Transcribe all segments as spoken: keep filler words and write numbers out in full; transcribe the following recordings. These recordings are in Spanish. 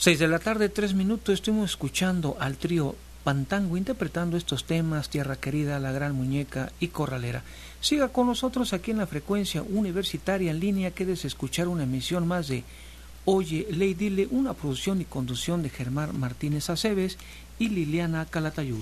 Seis de la tarde, tres minutos, estuvimos escuchando al trío Pantango interpretando estos temas, Tierra Querida, La Gran Muñeca y Corralera. Siga con nosotros aquí en la frecuencia universitaria en línea, quédese escuchar una emisión más de Oye, Ley Dile, una producción y conducción de Germán Martínez Aceves y Liliana Calatayud.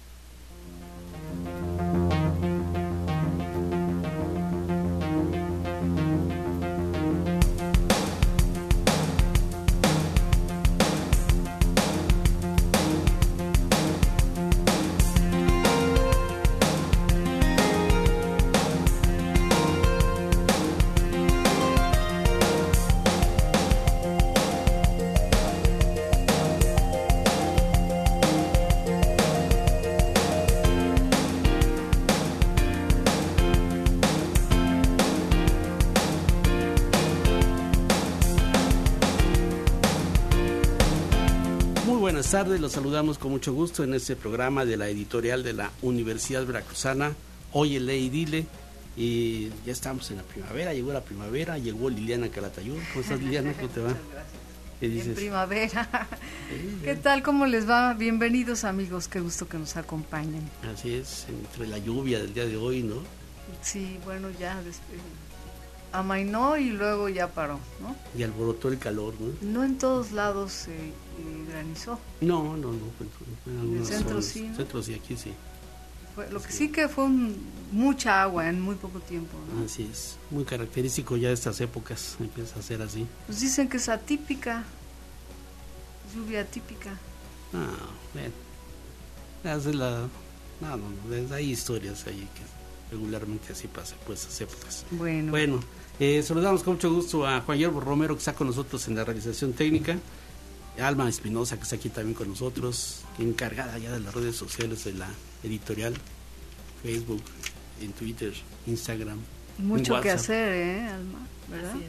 Buenas tardes, los saludamos con mucho gusto en este programa de la editorial de la Universidad Veracruzana, Oye, Ley Dile, y ya estamos en la primavera, llegó la primavera, llegó Liliana Calatayud. ¿Cómo estás, Liliana? ¿Cómo te va? ¿Qué dices? En primavera. ¿Qué tal? ¿Cómo les va? Bienvenidos, amigos, qué gusto que nos acompañen. Así es, entre la lluvia del día de hoy, ¿no? Sí, bueno, ya después amainó y luego ya paró, ¿no? Y alborotó el calor, ¿no? No en todos lados se eh, eh, granizó. No, no, no. En algunos el centro sí, ¿no? Centro sí, aquí sí. Fue, lo que sí que fue un, mucha agua en muy poco tiempo, ¿no? Así es, muy característico ya de estas épocas, empieza a ser así. Pues dicen que es atípica, lluvia atípica. Ah, bueno. Hace la... No, no, no, hay historias ahí que regularmente así pasa, pues, esas épocas. Bueno. Bueno. Eh, saludamos con mucho gusto a Juan Guillermo Romero, que está con nosotros en la realización técnica, Alma Espinosa, que está aquí también con nosotros, encargada ya de las redes sociales de la editorial, Facebook, en Twitter, Instagram, mucho en que hacer, ¿eh, Alma? ¿Verdad? Así es,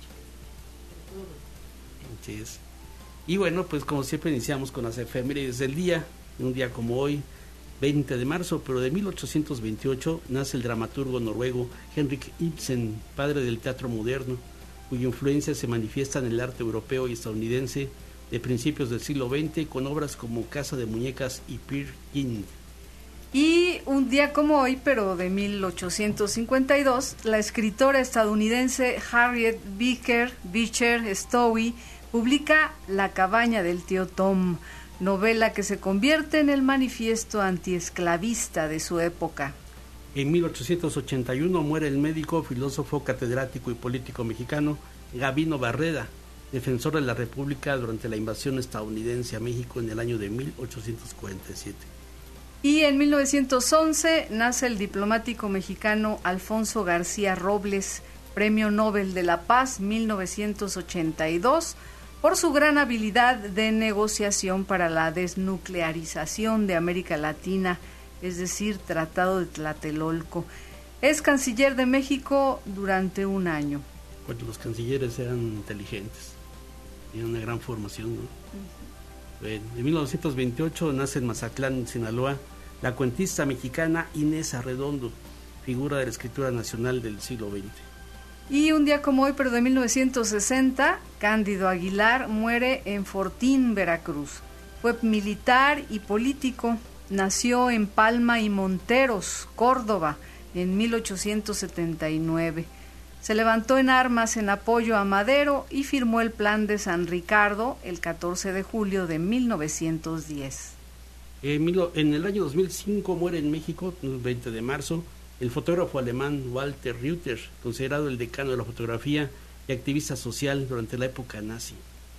mucho. Así es. Y bueno, pues como siempre iniciamos con las efemérides del día, un día como hoy, veinte de marzo, pero de mil ochocientos veintiocho nace el dramaturgo noruego Henrik Ibsen, padre del teatro moderno, cuya influencia se manifiesta en el arte europeo y estadounidense de principios del siglo veinte con obras como Casa de Muñecas y Peer Gynt. Y un día como hoy, pero de mil ochocientos cincuenta y dos, la escritora estadounidense Harriet Beecher, Beecher Stowe publica La cabaña del tío Tom, novela que se convierte en el manifiesto antiesclavista de su época. En mil ochocientos ochenta y uno muere el médico, filósofo, catedrático y político mexicano Gabino Barreda, defensor de la República durante la invasión estadounidense a México en el año de mil ochocientos cuarenta y siete. Y en mil novecientos once nace el diplomático mexicano Alfonso García Robles, Premio Nobel de la Paz mil novecientos ochenta y dos, por su gran habilidad de negociación para la desnuclearización de América Latina, es decir, Tratado de Tlatelolco. Es canciller de México durante un año. Bueno, los cancilleres eran inteligentes, tenían una gran formación, ¿no? Uh-huh. Bueno, en mil novecientos veintiocho nace en Mazatlán, Sinaloa, la cuentista mexicana Inés Arredondo, figura de la escritura nacional del siglo veinte. Y un día como hoy, pero de mil novecientos sesenta, Cándido Aguilar muere en Fortín, Veracruz. Fue militar y político. Nació en Palma y Monteros, Córdoba, en mil ochocientos setenta y nueve. Se levantó en armas en apoyo a Madero y firmó el Plan de San Ricardo el catorce de julio de mil novecientos diez. En el año dos mil cinco muere en México, el veinte de marzo, el fotógrafo alemán Walter Reuter, considerado el decano de la fotografía y activista social durante la época nazi.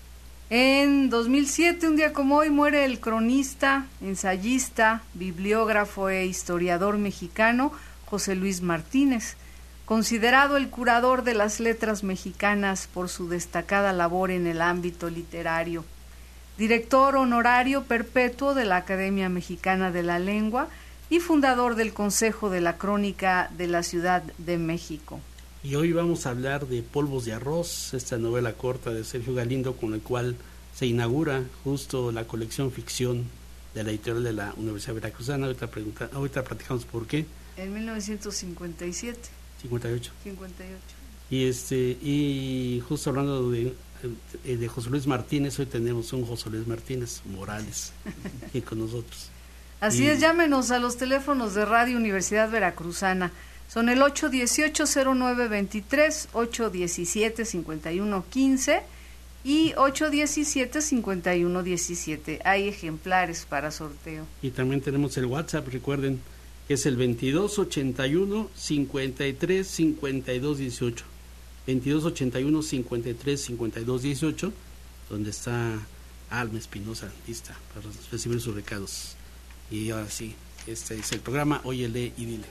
En dos mil siete, un día como hoy, muere el cronista, ensayista, bibliógrafo e historiador mexicano José Luis Martínez, considerado el curador de las letras mexicanas por su destacada labor en el ámbito literario. Director honorario perpetuo de la Academia Mexicana de la Lengua y fundador del Consejo de la Crónica de la Ciudad de México. Y hoy vamos a hablar de Polvos de Arroz, esta novela corta de Sergio Galindo, con la cual se inaugura justo la colección ficción de la editorial de la Universidad Veracruzana. Ahorita, pregunta, ahorita platicamos por qué. En mil novecientos cincuenta y siete. cincuenta y ocho. cincuenta y ocho. Y, este, y justo hablando de eh, de José Luis Martínez, hoy tenemos un José Luis Martínez Morales aquí con nosotros. Así y, es, llámenos a los teléfonos de Radio Universidad Veracruzana. Son el ocho dieciocho, cero nueve veintitrés, ocho diecisiete, cincuenta y uno quince y ocho diecisiete, cincuenta y uno diecisiete. Hay ejemplares para sorteo. Y también tenemos el WhatsApp, recuerden, que es el veintidós ochenta y uno, cincuenta y tres, cincuenta y dos dieciocho. veintidós ochenta y uno, cincuenta y tres, cincuenta y dos dieciocho, donde está Alma Espinosa, lista para recibir sus recados. Y ahora sí, este es el programa Óyele y Dile.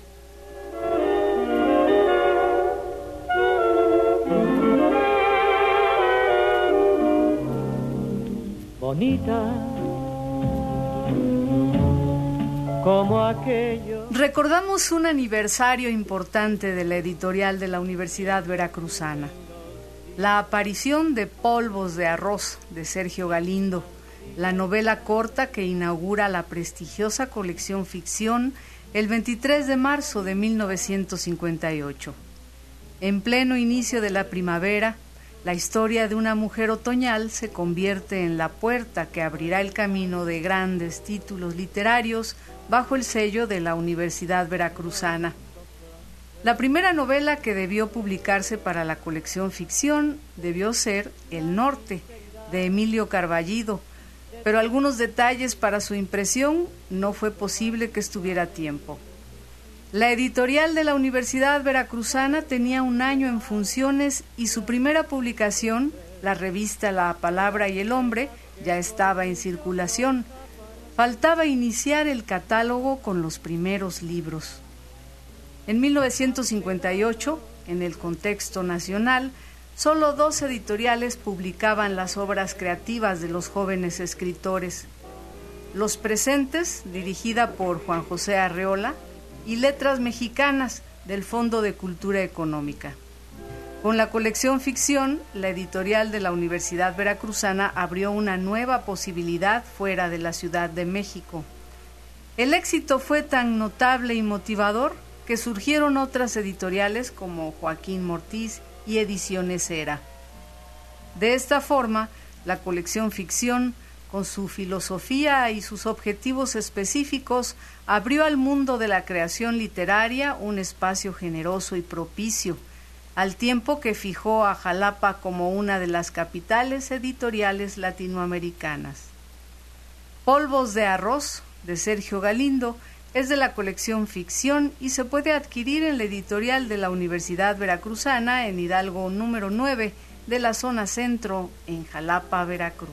Bonita como aquello. Recordamos un aniversario importante de la editorial de la Universidad Veracruzana, la aparición de Polvos de Arroz de Sergio Galindo, la novela corta que inaugura la prestigiosa colección Ficción el veintitrés de marzo de mil novecientos cincuenta y ocho. En pleno inicio de la primavera, la historia de una mujer otoñal se convierte en la puerta que abrirá el camino de grandes títulos literarios bajo el sello de la Universidad Veracruzana. La primera novela que debió publicarse para la colección Ficción debió ser El Norte, de Emilio Carballido, pero algunos detalles para su impresión no fue posible que estuviera a tiempo. La editorial de la Universidad Veracruzana tenía un año en funciones y su primera publicación, la revista La Palabra y el Hombre, ya estaba en circulación. Faltaba iniciar el catálogo con los primeros libros. En mil novecientos cincuenta y ocho, en el contexto nacional, solo dos editoriales publicaban las obras creativas de los jóvenes escritores. Los Presentes, dirigida por Juan José Arreola, y Letras Mexicanas, del Fondo de Cultura Económica. Con la colección Ficción, la editorial de la Universidad Veracruzana abrió una nueva posibilidad fuera de la Ciudad de México. El éxito fue tan notable y motivador que surgieron otras editoriales como Joaquín Mortiz y Ediciones Era. De esta forma, la colección Ficción, con su filosofía y sus objetivos específicos, abrió al mundo de la creación literaria un espacio generoso y propicio, al tiempo que fijó a Jalapa como una de las capitales editoriales latinoamericanas. Polvos de Arroz, de Sergio Galindo, es de la colección Ficción y se puede adquirir en la editorial de la Universidad Veracruzana en Hidalgo número nueve de la zona centro, en Jalapa, Veracruz.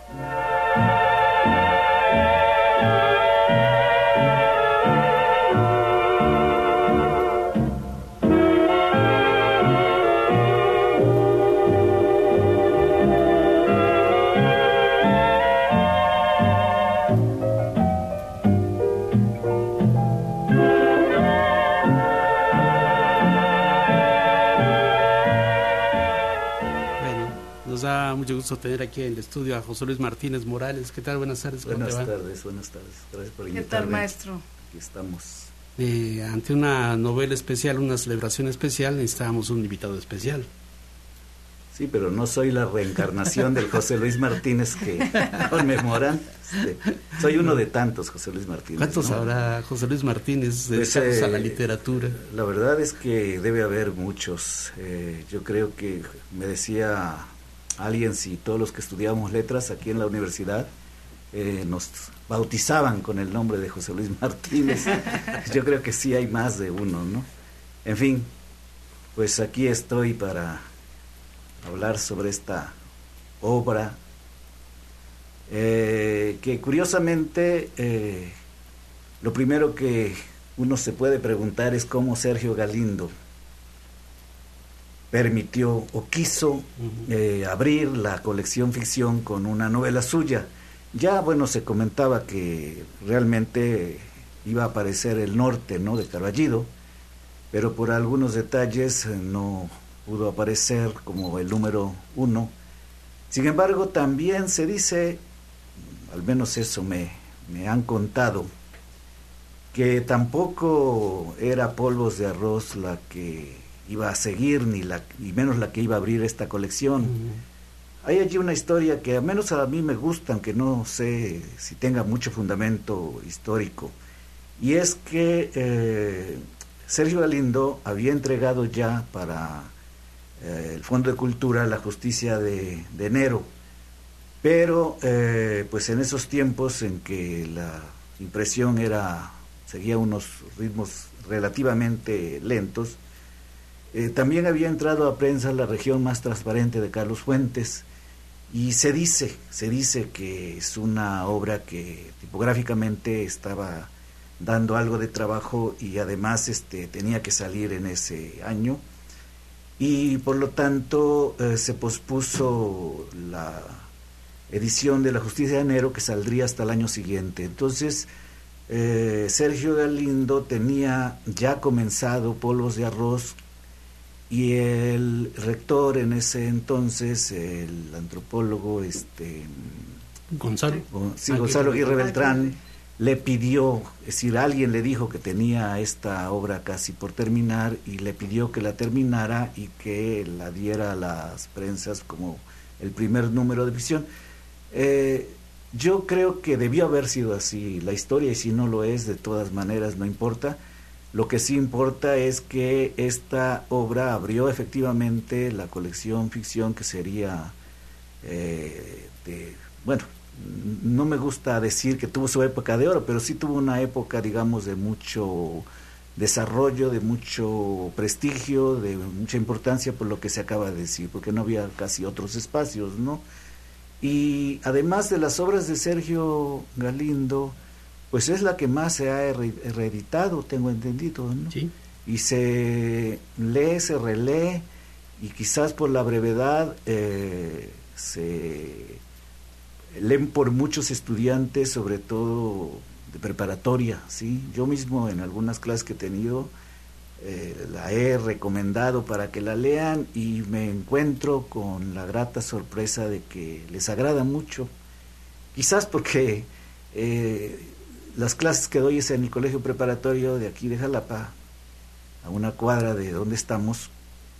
Nos da mucho gusto tener aquí en el estudio a José Luis Martínez Morales. ¿Qué tal? Buenas tardes. Buenas tardes, buenas tardes. Gracias por invitarme. ¿Qué tal, maestro? Aquí estamos. Eh, ante una novela especial, una celebración especial, necesitábamos un invitado especial. Sí, pero no soy la reencarnación del José Luis Martínez que conmemoran. Este, soy uno de tantos José Luis Martínez. ¿Cuántos ¿no? habrá José Luis Martínez dedicados Pues, eh, a la literatura? La verdad es que debe haber muchos. Eh, yo creo que me decía alguien, si todos los que estudiábamos letras aquí en la universidad eh, nos bautizaban con el nombre de José Luis Martínez. Yo creo que sí hay más de uno, ¿no? En fin, pues aquí estoy para hablar sobre esta obra eh, que curiosamente eh, lo primero que uno se puede preguntar es cómo Sergio Galindo permitió o quiso eh, abrir la colección Ficción con una novela suya. Ya, bueno, se comentaba que realmente iba a aparecer El Norte, ¿no?, de Carballido, pero por algunos detalles eh, no pudo aparecer como el número uno. Sin embargo, también se dice, al menos eso me, me han contado, que tampoco era Polvos de Arroz la que iba a seguir, ni la ni menos la que iba a abrir esta colección. Uh-huh. hay allí una historia que al menos a mí me gusta, aunque no sé si tenga mucho fundamento histórico, y es que eh, Sergio Galindo había entregado ya para eh, el Fondo de Cultura la Justicia de, de Enero, pero eh, pues en esos tiempos en que la impresión era seguía unos ritmos relativamente lentos, eh, también había entrado a prensa La Región Más Transparente de Carlos Fuentes, y se dice, se dice que es una obra que tipográficamente estaba dando algo de trabajo y además este tenía que salir en ese año, y por lo tanto eh, se pospuso la edición de La Justicia de Enero, que saldría hasta el año siguiente. Entonces eh, Sergio Galindo tenía ya comenzado Polvos de Arroz, y el rector en ese entonces, el antropólogo este Gonzalo, sí, Gonzalo Aguirre Beltrán, le pidió, es decir, alguien le dijo que tenía esta obra casi por terminar y le pidió que la terminara y que la diera a las prensas como el primer número de ficción. Eh, yo creo que debió haber sido así la historia, y si no lo es, de todas maneras no importa. Lo que sí importa es que esta obra abrió efectivamente la colección ficción, que sería eh, de, bueno, no me gusta decir que tuvo su época de oro, pero sí tuvo una época, digamos, de mucho desarrollo, de mucho prestigio, de mucha importancia, por lo que se acaba de decir, porque no había casi otros espacios, ¿no? Y además de las obras de Sergio Galindo, pues es la que más se ha reeditado, tengo entendido, ¿no? Sí. Y se lee, se relee, y quizás por la brevedad eh, se leen por muchos estudiantes, sobre todo de preparatoria, ¿sí? Yo mismo en algunas clases que he tenido eh, la he recomendado para que la lean, y me encuentro con la grata sorpresa de que les agrada mucho, quizás porque eh, las clases que doy es en el colegio preparatorio de aquí de Jalapa, a una cuadra de donde estamos,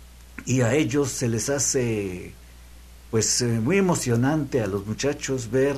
y a ellos se les hace pues eh, muy emocionante a los muchachos ver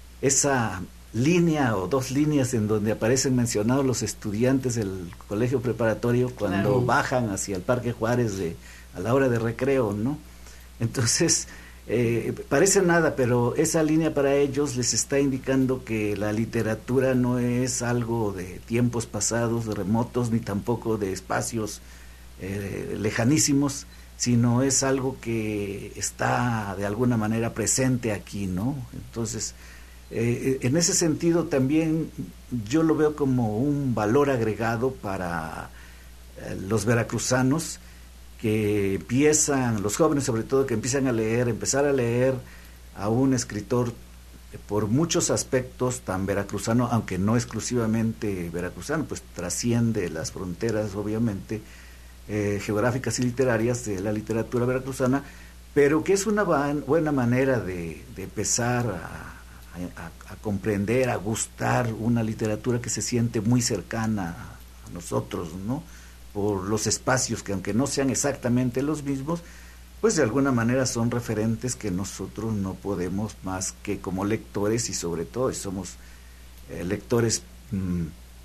esa línea o dos líneas en donde aparecen mencionados los estudiantes del colegio preparatorio cuando claro. bajan hacia el Parque Juárez de, a la hora de recreo, ¿no? Entonces Eh, parece nada, pero esa línea para ellos les está indicando que la literatura no es algo de tiempos pasados, de remotos, ni tampoco de espacios eh, lejanísimos, sino es algo que está de alguna manera presente aquí, ¿no? Entonces, eh, en ese sentido también yo lo veo como un valor agregado para eh, los veracruzanos, que empiezan, los jóvenes sobre todo, que empiezan a leer, empezar a leer a un escritor por muchos aspectos tan veracruzano, aunque no exclusivamente veracruzano, pues trasciende las fronteras obviamente eh, geográficas y literarias de la literatura veracruzana, pero que es una van, buena manera de, de empezar a, a, a comprender, a gustar una literatura que se siente muy cercana a, a nosotros, ¿no? Por los espacios que, aunque no sean exactamente los mismos, pues de alguna manera son referentes que nosotros no podemos más que como lectores, y sobre todo si somos eh, lectores mmm,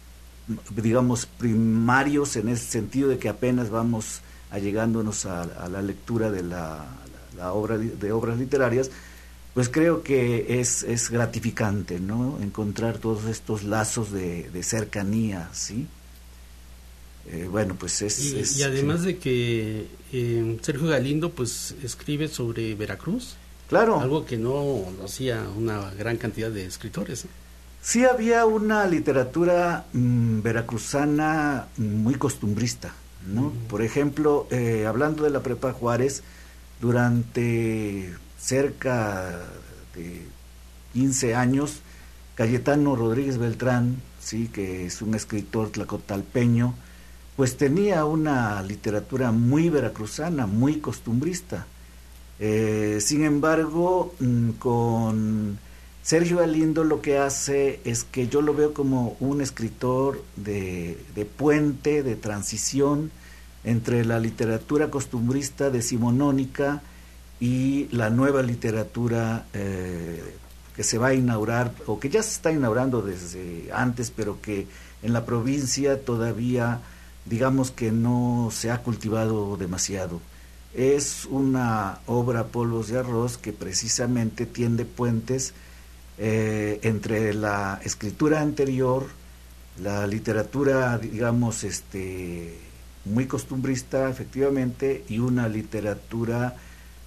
digamos primarios, en ese sentido de que apenas vamos allegándonos a, a la lectura de la, la obra de obras literarias, pues creo que es, es gratificante, ¿no? Encontrar todos estos lazos de, de cercanía, ¿sí? Eh, bueno, pues es... Y, es, y además sí. de que eh, Sergio Galindo pues escribe sobre Veracruz. Claro. Algo que no lo hacía una gran cantidad de escritores, ¿eh? Sí había una literatura mmm, veracruzana muy costumbrista, ¿no? Uh-huh. Por ejemplo, eh, hablando de la Prepa Juárez, durante cerca de quince años, Cayetano Rodríguez Beltrán, sí, que es un escritor tlacotalpeño, pues tenía una literatura muy veracruzana, muy costumbrista. Eh, sin embargo, mmm, con Sergio Galindo lo que hace es que yo lo veo como un escritor de, de puente, de transición entre la literatura costumbrista decimonónica y la nueva literatura eh, que se va a inaugurar, o que ya se está inaugurando desde antes, pero que en la provincia todavía, digamos que no se ha cultivado demasiado. Es una obra Polvos de Arroz que precisamente tiende puentes eh, entre la escritura anterior, la literatura, digamos, este, muy costumbrista, efectivamente, y una literatura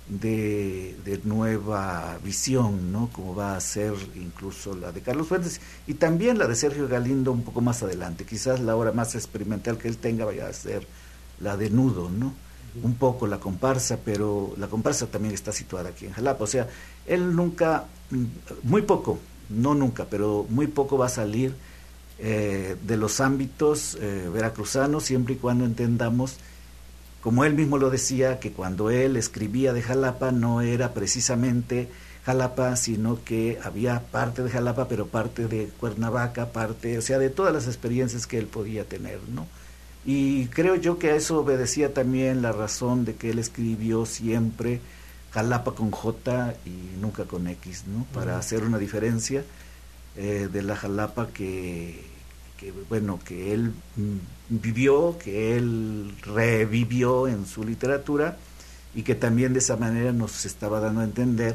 de, de nueva visión, ¿no? Como va a ser incluso la de Carlos Fuentes, y también la de Sergio Galindo un poco más adelante. Quizás la obra más experimental que él tenga vaya a ser la de Nudo, ¿no? Un poco la comparsa, pero la comparsa también está situada aquí en Jalapa. O sea, él nunca, muy poco, no nunca, pero muy poco va a salir eh, de los ámbitos eh, veracruzanos, siempre y cuando entendamos, como él mismo lo decía, que cuando él escribía de Jalapa no era precisamente Jalapa, sino que había parte de Jalapa, pero parte de Cuernavaca, parte, o sea, de todas las experiencias que él podía tener, ¿no? Y creo yo que a eso obedecía también la razón de que él escribió siempre Jalapa con J y nunca con X, ¿no? Para uh-huh. hacer una diferencia eh, de la Jalapa que, que, bueno, que él mm, vivió, que él revivió en su literatura, y que también de esa manera nos estaba dando a entender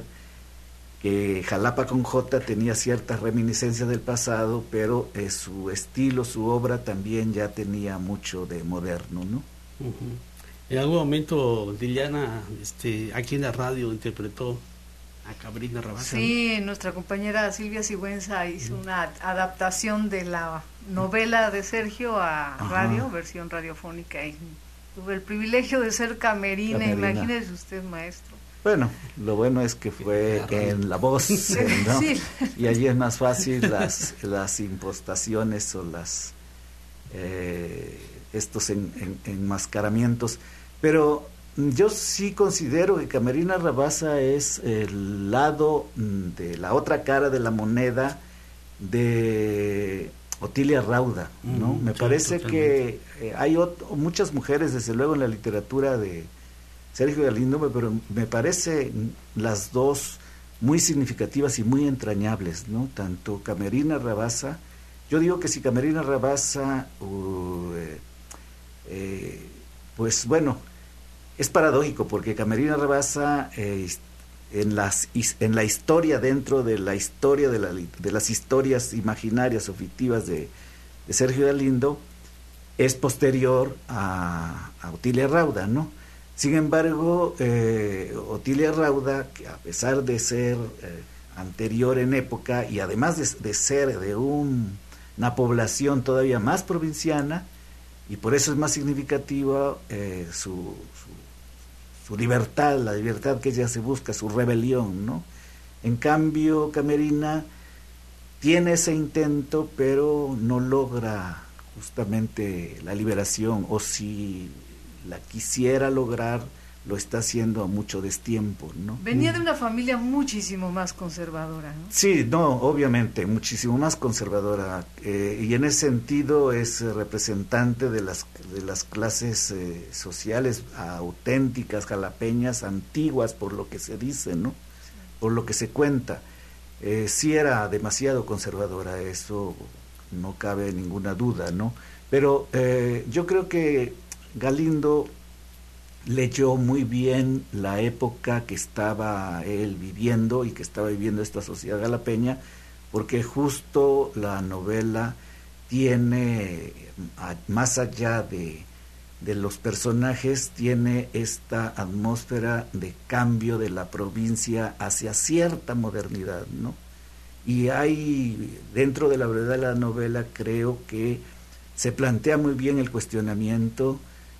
que Jalapa con J tenía ciertas reminiscencias del pasado, pero eh, su estilo, su obra también ya tenía mucho de moderno, ¿no? Uh-huh. En algún momento Liliana, este, aquí en la radio interpretó a Camerina Rabasa. Sí, nuestra compañera Silvia Sigüenza hizo uh-huh. una adaptación de la novela de Sergio a Ajá. radio, versión radiofónica, y tuve el privilegio de ser Camerina, Camerina. Imagínese usted, maestro. Bueno, lo bueno es que fue en la voz, ¿no? Sí. Y allí es más fácil las las impostaciones o las eh, estos en, en, enmascaramientos. Pero yo sí considero que Camerina Rabasa es el lado de la otra cara de la moneda de Otilia Rauda, ¿no? Mm, Me sí, parece totalmente. que eh, hay otro, muchas mujeres, desde luego, en la literatura de Sergio Galindo, pero me parece las dos muy significativas y muy entrañables, ¿no? Tanto Camerina Rabasa, yo digo que si Camerina Rabasa, uh, eh, eh, pues bueno, es paradójico, porque Camerina Rabasa eh, en las en la historia, dentro de la historia de, la, de las historias imaginarias o fictivas de, de Sergio Galindo, es posterior a, a Otilia Rauda, ¿no? Sin embargo, eh, Otilia Rauda, que a pesar de ser eh, anterior en época y además de, de ser de un, una población todavía más provinciana, y por eso es más significativa eh, su, su, su libertad, la libertad que ella se busca, su rebelión, ¿no? En cambio, Camerina tiene ese intento, pero no logra justamente la liberación, o si la quisiera lograr, lo está haciendo a mucho destiempo, ¿no? Venía de una familia muchísimo más conservadora, ¿no? Sí, no, obviamente, muchísimo más conservadora, eh, y en ese sentido es representante de las de las clases eh, sociales auténticas, jalapeñas, antiguas, por lo que se dice, ¿no? Por lo que se cuenta. Eh, sí era demasiado conservadora, eso no cabe ninguna duda, ¿no? Pero eh, yo creo que Galindo leyó muy bien la época que estaba él viviendo y que estaba viviendo esta sociedad jalapeña, porque justo la novela tiene, más allá de, de los personajes, tiene esta atmósfera de cambio de la provincia hacia cierta modernidad, ¿no? Y hay, dentro de la verdad de la novela, creo que se plantea muy bien el cuestionamiento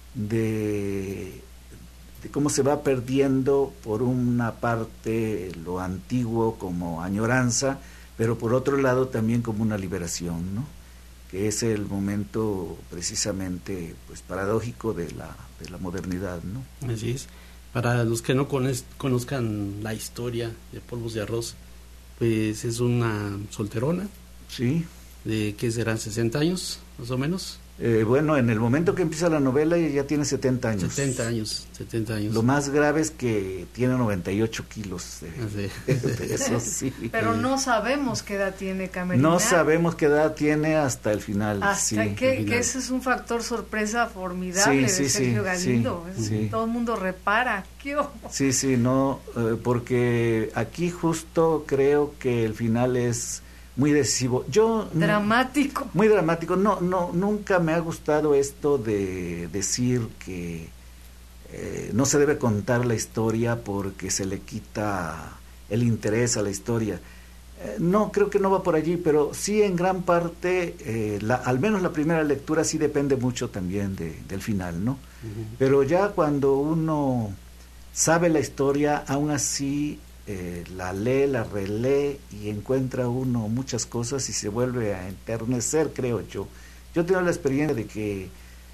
De, de cómo se va perdiendo por una parte lo antiguo como añoranza, pero por otro lado también como una liberación, ¿no? Que es el momento precisamente pues paradójico de la de la modernidad, ¿no? Así es. Para los que no conozcan la historia de Polvos de Arroz, pues es una solterona. Sí. De que serán sesenta años, más o menos. Eh, bueno, en el momento que empieza la novela ella ya tiene setenta años. setenta años, setenta años. Lo más grave es que tiene noventa y ocho kilos. De, ah, sí. de eso sí. Pero no sabemos qué edad tiene Camerina. No sabemos qué edad tiene hasta el final. Hasta sí, que, final. que ese es un factor sorpresa formidable sí, sí, de Sergio sí, Galindo. Sí, sí. Todo el mundo repara. ¿Qué ojo? Sí, sí, no, eh, porque aquí justo creo que el final es muy decisivo. Yo dramático. Muy dramático. No, no, nunca me ha gustado esto de decir que eh, no se debe contar la historia porque se le quita el interés a la historia. Eh, no, creo que no va por allí, pero sí en gran parte, eh, la, al menos la primera lectura sí depende mucho también de, del final, ¿no? Uh-huh. Pero ya cuando uno sabe la historia, aún así Eh, la lee, la relee y encuentra uno muchas cosas y se vuelve a enternecer, creo yo. Yo tengo la experiencia de que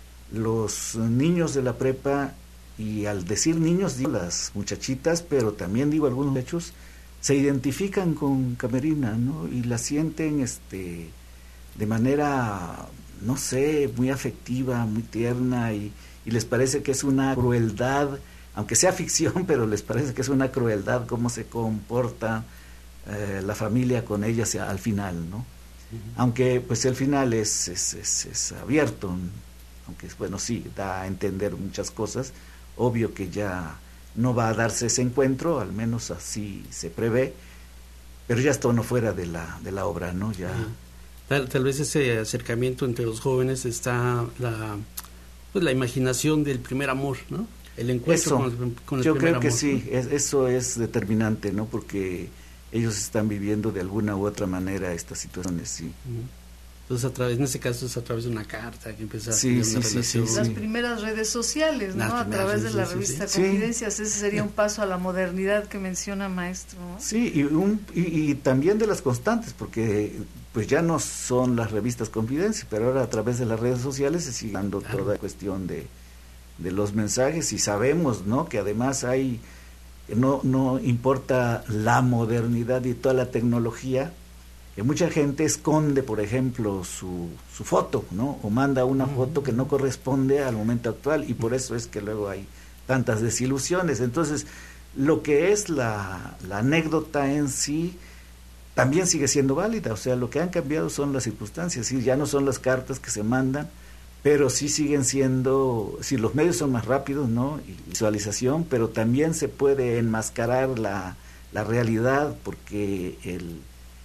los niños de la prepa, y al decir niños digo las muchachitas, pero también digo algunos hechos, se identifican con Camerina, ¿no? Y la sienten este de manera, no sé, muy afectiva, muy tierna, y, y les parece que es una crueldad, aunque sea ficción, pero les parece que es una crueldad cómo se comporta eh, la familia con ella al final, ¿no? Uh-huh. Aunque pues el final es, es, es, es abierto, aunque bueno, sí, da a entender muchas cosas, obvio que ya no va a darse ese encuentro, al menos así se prevé, pero ya está uno fuera de la, de la obra, ¿no? Ya... Uh-huh. tal, tal vez ese acercamiento entre los jóvenes está la, pues, la imaginación del primer amor, ¿no? El encuentro eso, con el, con el yo primer creo que amor, sí, ¿no? es, eso es determinante, ¿no? Porque ellos están viviendo de alguna u otra manera estas situaciones, sí. Entonces, a través, en este caso es a través de una carta que empieza sí, a tener sí, una sí, relación. sí, Las sí. primeras redes sociales, ¿no? Las A través de la redes, revista sí, sí. Confidencias, ese sería un paso a la modernidad que menciona maestro, ¿no? Sí, y, un, y, y también de las constantes, porque pues ya no son las revistas Confidencias, pero ahora a través de las redes sociales se sigue dando claro. Toda cuestión de de los mensajes, y sabemos, ¿no?, que además hay, no, no importa la modernidad y toda la tecnología, que mucha gente esconde, por ejemplo, su, su foto, ¿no?, o manda una uh-huh. foto que no corresponde al momento actual, y por eso es que luego hay tantas desilusiones. Entonces, lo que es la, la anécdota en sí, también sigue siendo válida, o sea, lo que han cambiado son las circunstancias, y ya no son las cartas que se mandan, pero sí siguen siendo, si los medios son más rápidos, ¿no?, y visualización, pero también se puede enmascarar la, la realidad, porque el,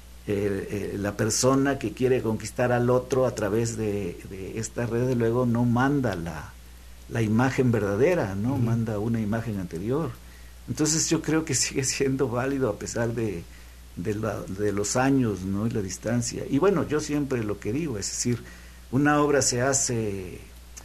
el, el, la persona que quiere conquistar al otro a través de, de esta red, luego no manda la, la imagen verdadera, ¿no?, uh-huh. manda una imagen anterior. Entonces yo creo que sigue siendo válido a pesar de, de, la, de los años, ¿no?, y la distancia. Y bueno, yo siempre lo que digo, es decir, una obra se hace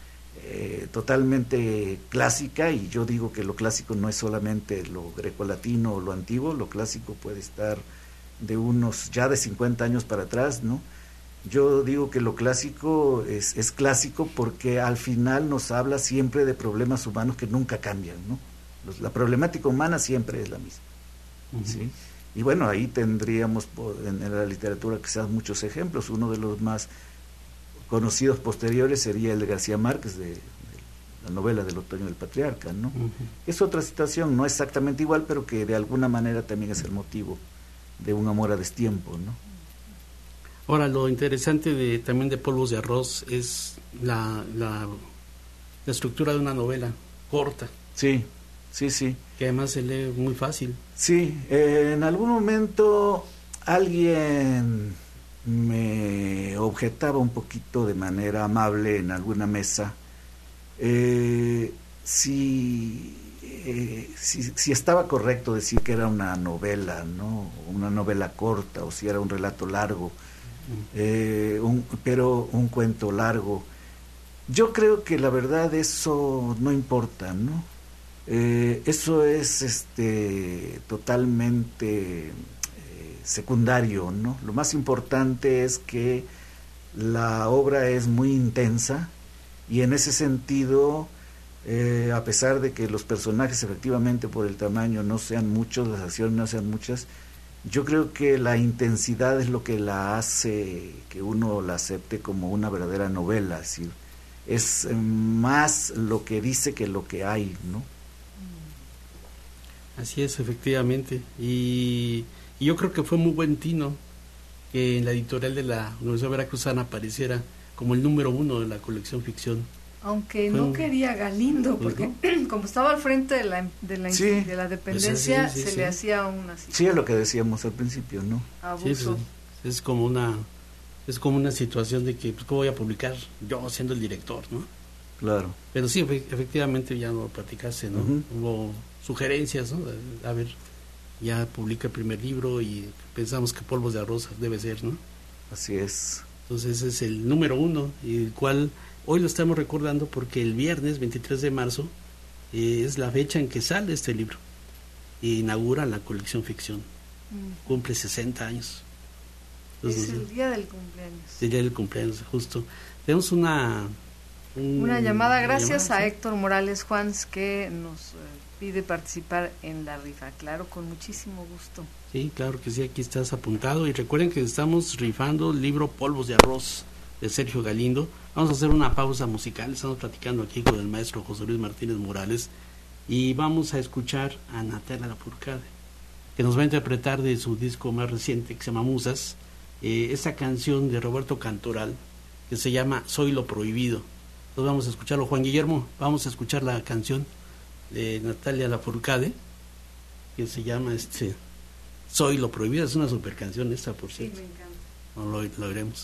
eh, totalmente clásica, y yo digo que lo clásico no es solamente lo grecolatino o lo antiguo, lo clásico puede estar de unos ya de cincuenta años para atrás, ¿no? Yo digo que lo clásico es, es clásico porque al final nos habla siempre de problemas humanos que nunca cambian, ¿no? Los, la problemática humana siempre es la misma, uh-huh. ¿sí? Y bueno, ahí tendríamos en, en la literatura quizás muchos ejemplos. Uno de los más conocidos posteriores sería el de García Márquez, de, de la novela del Otoño del Patriarca, ¿no? Uh-huh. Es otra situación, no exactamente igual, pero que de alguna manera también es el motivo de un amor a destiempo, ¿no? Ahora, lo interesante de también de Polvos de Arroz es la, la, la estructura de una novela corta. Sí, sí, sí. Que además se lee muy fácil. Sí, eh, en algún momento alguien me objetaba un poquito de manera amable en alguna mesa eh, si, eh, si si estaba correcto decir que era una novela, ¿no?, una novela corta, o si era un relato largo, eh, un, pero un cuento largo. Yo creo que la verdad eso no importa, ¿no? Eh, eso es este totalmente secundario, ¿no? Lo más importante es que la obra es muy intensa, y en ese sentido, eh, a pesar de que los personajes efectivamente por el tamaño no sean muchos, las acciones no sean muchas, yo creo que la intensidad es lo que la hace que uno la acepte como una verdadera novela. Es decir, es más lo que dice que lo que hay, ¿no? Así es, efectivamente. Y, y yo creo que fue muy buen tino que en la editorial de la Universidad Veracruzana apareciera como el número uno de la colección ficción. Aunque Fue no un... quería Galindo, Pues porque no. como estaba al frente de la, de la, Sí. de la dependencia, Pues sí, sí, se sí. le hacía un así, Sí, es lo que decíamos al principio, ¿no? abuso. Sí, pues, es como una es como una situación de que, pues, ¿cómo voy a publicar yo siendo el director, no? Claro. Pero sí, efe- efectivamente ya lo platicaste, ¿no? Ujú. Hubo sugerencias, ¿no? A ver, ya publica el primer libro y pensamos que Polvos de Arroz debe ser, ¿no? Así es. Entonces ese es el número uno, y el cual hoy lo estamos recordando porque el viernes veintitrés de marzo eh, es la fecha en que sale este libro e inaugura la colección ficción. Mm. Cumple sesenta años. Entonces, Es el día del cumpleaños. el día del cumpleaños, justo. Tenemos una... un- Una llamada, gracias llamada, a ¿sí? Héctor Morales Juans, que nos eh, pide participar en la rifa. Claro, con muchísimo gusto. Sí, claro que sí, aquí estás apuntado. Y recuerden que estamos rifando el libro Polvos de Arroz de Sergio Galindo. Vamos a hacer una pausa musical. Estamos platicando aquí con el maestro José Luis Martínez Morales. Y vamos a escuchar a Natalia Lafourcade, que nos va a interpretar de su disco más reciente, que se llama Musas, eh, esta canción de Roberto Cantoral, que se llama Soy lo Prohibido. Entonces vamos a escucharlo. Juan Guillermo, vamos a escuchar la canción de Natalia Lafourcade, que se llama este Soy lo Prohibido. Es una super canción esta, por Sí, cierto. me encanta. No lo, lo oiremos.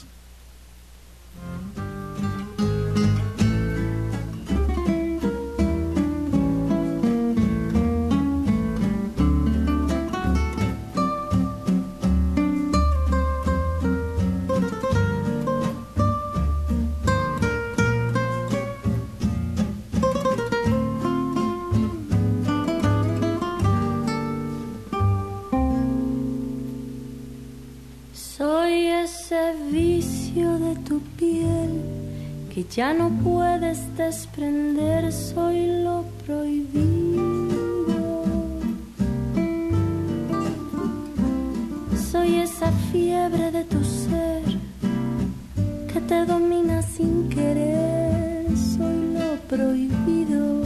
Soy ese vicio de tu piel que ya no puedes desprender, soy lo prohibido. Soy esa fiebre de tu ser que te domina sin querer, soy lo prohibido.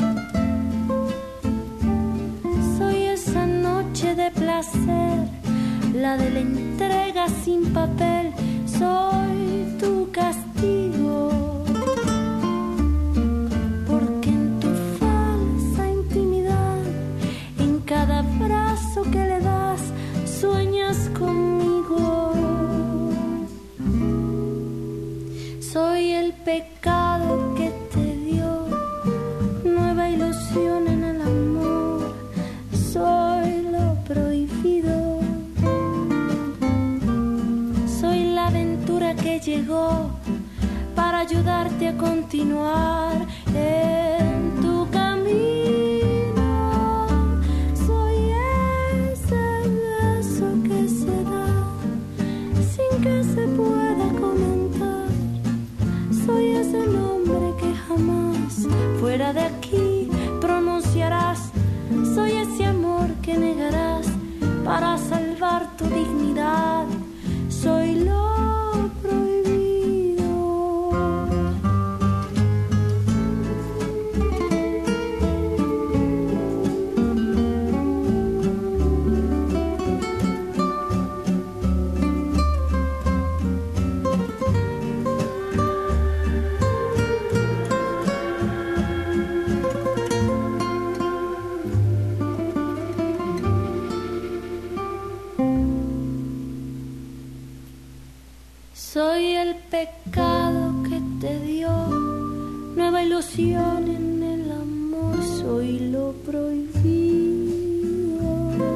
Soy esa noche de placer, la de la entrega sin papel, soy tu castigo. Porque en tu falsa intimidad, en cada abrazo que le das, sueñas conmigo. Soy el pecado que te dio nueva ilusión en el amor, soy lo prohibido. Que llegó para ayudarte a continuar en tu camino. Soy ese beso que se da sin que se pueda comentar. Soy ese nombre que jamás fuera de aquí pronunciarás. Soy ese amor que negarás para salvar tu dignidad. Soy lo Soy el pecado que te dio nueva ilusión en el amor, soy lo prohibido.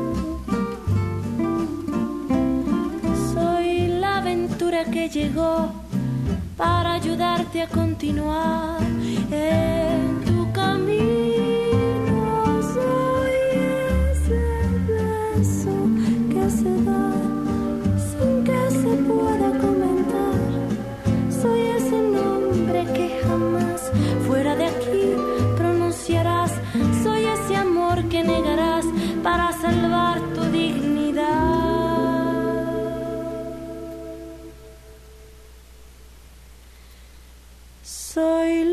Soy la aventura que llegó para ayudarte a continuar en tu camino. Soy ese beso que se da sin que se pueda comentar. Soy ese nombre que jamás fuera de aquí pronunciarás. Soy ese amor que negarás para salvar tu dignidad. Soy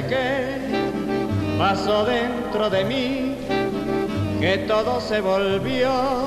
sé qué pasó dentro de mí, que todo se volvió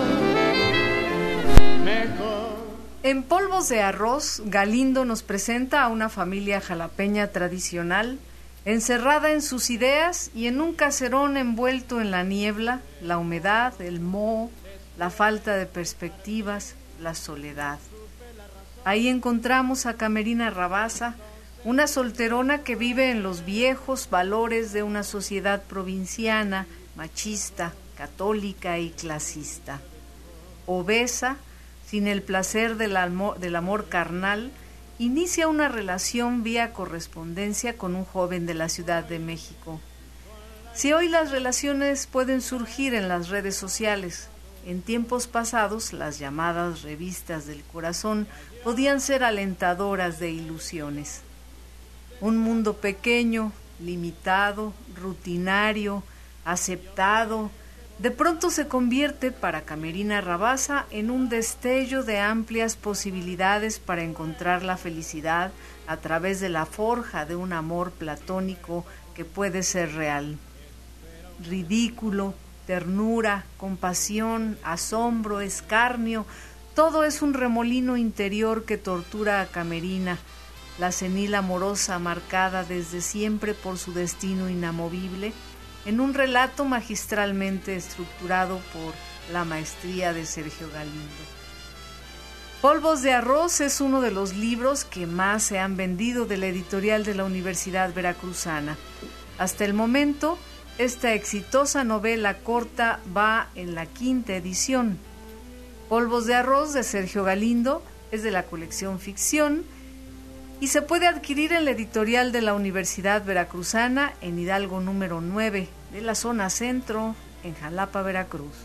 mejor. En Polvos de Arroz, Galindo nos presenta a una familia jalapeña tradicional, encerrada en sus ideas y en un caserón envuelto en la niebla, la humedad, el moho, la falta de perspectivas, la soledad. Ahí encontramos a Camerina Rabasa, una solterona que vive en los viejos valores de una sociedad provinciana, machista, católica y clasista. Obesa, sin el placer del amor, del amor carnal, inicia una relación vía correspondencia con un joven de la Ciudad de México. Si hoy las relaciones pueden surgir en las redes sociales, en tiempos pasados las llamadas revistas del corazón podían ser alentadoras de ilusiones. Un mundo pequeño, limitado, rutinario, aceptado, de pronto se convierte para Camerina Rabasa en un destello de amplias posibilidades para encontrar la felicidad a través de la forja de un amor platónico que puede ser real. Ridículo, ternura, compasión, asombro, escarnio, todo es un remolino interior que tortura a Camerina, la senil amorosa marcada desde siempre por su destino inamovible, en un relato magistralmente estructurado por la maestría de Sergio Galindo. Polvos de Arroz es uno de los libros que más se han vendido de la editorial de la Universidad Veracruzana. Hasta el momento, esta exitosa novela corta va en la quinta edición. Polvos de Arroz de Sergio Galindo es de la colección Ficción y se puede adquirir en la editorial de la Universidad Veracruzana en Hidalgo número nueve de la zona centro, en Jalapa, Veracruz.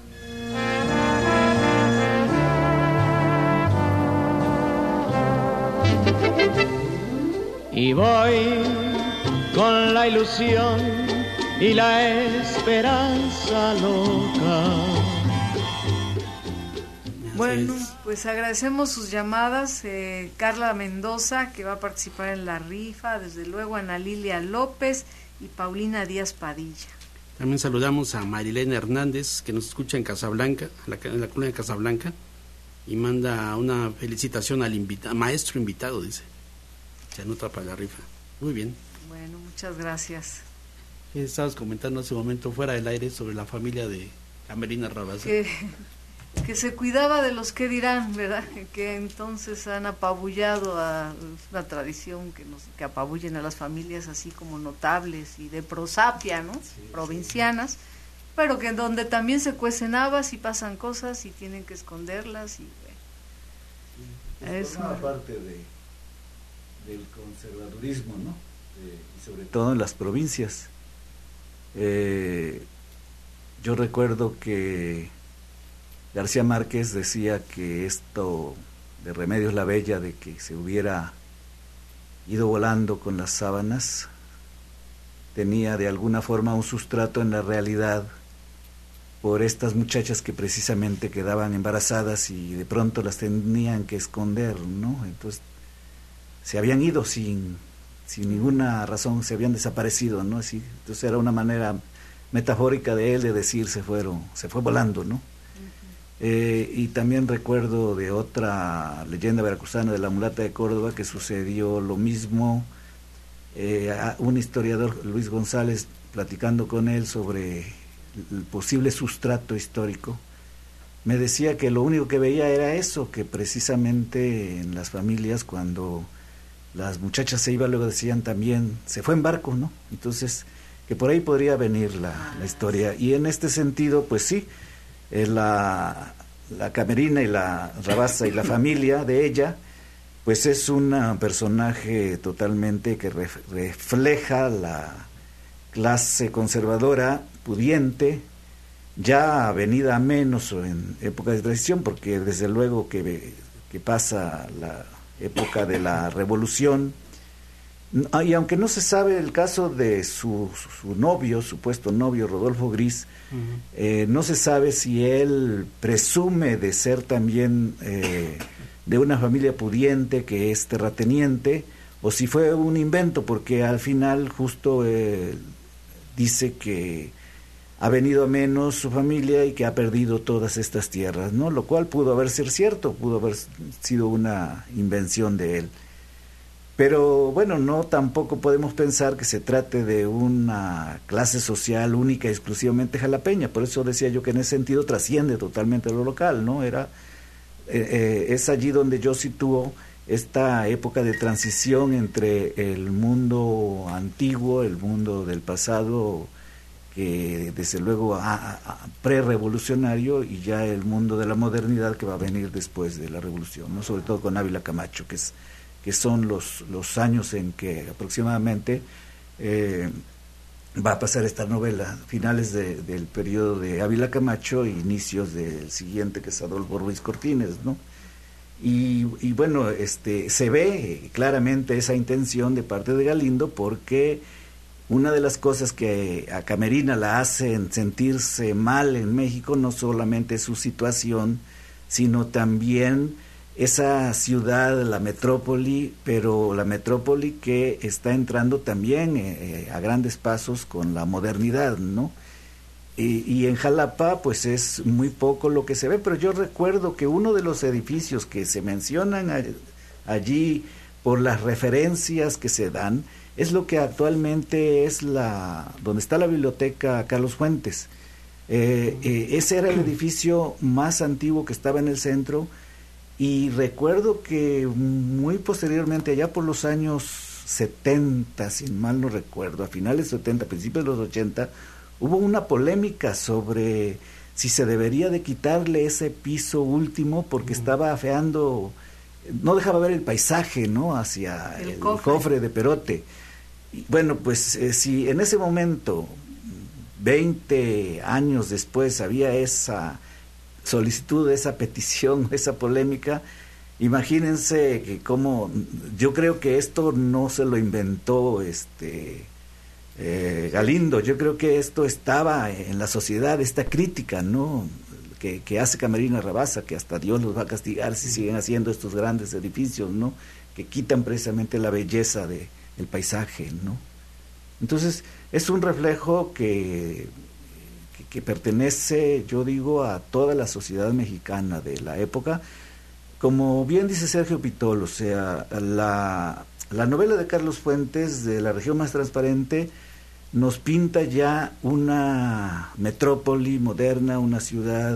Y voy con la ilusión y la esperanza loca. Bueno, pues agradecemos sus llamadas, eh, Carla Mendoza, que va a participar en la rifa, desde luego Ana Lilia López y Paulina Díaz Padilla. También saludamos a Marilena Hernández, que nos escucha en Casablanca, en la, en la colonia de Casablanca, y manda una felicitación al invita, maestro invitado, dice. Se anota para la rifa. Muy bien. Bueno, muchas gracias. Estabas comentando hace un momento fuera del aire sobre la familia de Camerina Rabasa. Que, que se cuidaba de los que dirán, ¿verdad? Que entonces han apabullado a una tradición que nos que apabullen a las familias así como notables y de prosapia, ¿no? Sí, provincianas, sí. Pero que en donde también se cuecen habas y pasan cosas y tienen que esconderlas y bueno. Sí, es una parte de, del conservadurismo, ¿no? Eh, y sobre todo en las provincias. Eh, yo recuerdo que García Márquez decía que esto de Remedios la Bella, de que se hubiera ido volando con las sábanas, tenía de alguna forma un sustrato en la realidad por estas muchachas que precisamente quedaban embarazadas y de pronto las tenían que esconder, ¿no? Entonces se habían ido sin, sin ninguna razón, se habían desaparecido, ¿no? Así, entonces era una manera metafórica de él de decir se fueron, se fue volando, ¿no? Eh, y también recuerdo de otra leyenda veracruzana de la mulata de Córdoba que sucedió lo mismo. Eh, a un historiador, Luis González, platicando con él sobre el posible sustrato histórico, me decía que lo único que veía era eso, que precisamente en las familias cuando las muchachas se iban luego decían también se fue en barco, ¿no? Entonces que por ahí podría venir la, la historia, y en este sentido pues sí, Eh, la, la Camerina y la Rabasa y la familia de ella, pues es un personaje totalmente que ref, refleja la clase conservadora, pudiente, ya venida a menos en época de transición, porque desde luego que, que pasa la época de la revolución, y aunque no se sabe el caso de su, su novio, supuesto novio, Rodolfo Gris, uh-huh. eh, no se sabe si él presume de ser también eh, de una familia pudiente que es terrateniente, o si fue un invento, porque al final justo eh, dice que ha venido a menos su familia y que ha perdido todas estas tierras, ¿no? Lo cual pudo haber sido cierto, pudo haber sido una invención de él. Pero bueno, no tampoco podemos pensar que se trate de una clase social única y exclusivamente jalapeña. Por eso decía yo que en ese sentido trasciende totalmente lo local, ¿no? Era eh, eh, es allí donde yo sitúo esta época de transición entre el mundo antiguo, el mundo del pasado, que desde luego a, a, pre-revolucionario, y ya el mundo de la modernidad que va a venir después de la revolución, ¿no? Sobre todo con Ávila Camacho, que es que son los, los años en que aproximadamente eh, va a pasar esta novela, finales de, del periodo de Ávila Camacho e inicios del siguiente, que es Adolfo Ruiz Cortines, ¿no? Y, y bueno, este se ve claramente esa intención de parte de Galindo, porque una de las cosas que a Camerina la hacen sentirse mal en México no solamente es su situación, sino también esa ciudad, la metrópoli, pero la metrópoli que está entrando también eh, a grandes pasos con la modernidad, ¿no? Y, y en Jalapa pues es muy poco lo que se ve, pero yo recuerdo que uno de los edificios que se mencionan a, allí por las referencias que se dan es lo que actualmente es la donde está la biblioteca Carlos Fuentes. Eh, eh, ese era el edificio más antiguo que estaba en el centro, y recuerdo que muy posteriormente, allá por los años setenta, si mal no recuerdo, a finales de setenta, principios de los ochenta, hubo una polémica sobre si se debería de quitarle ese piso último porque estaba afeando, no dejaba ver el paisaje, ¿no? Hacia el, el cofre. cofre de Perote. Y bueno, pues eh, si en ese momento, veinte años después, había esa solicitud, esa petición, esa polémica, imagínense que como, yo creo que esto no se lo inventó este eh, Galindo, yo creo que esto estaba en la sociedad, esta crítica, ¿no?, que, que hace Camerina Rabasa, que hasta Dios los va a castigar si siguen haciendo estos grandes edificios, ¿no?, que quitan precisamente la belleza de el paisaje, ¿no? Entonces es un reflejo que que pertenece, yo digo, a toda la sociedad mexicana de la época. Como bien dice Sergio Pitol, o sea, la, la novela de Carlos Fuentes, de La región más transparente, nos pinta ya una metrópoli moderna, una ciudad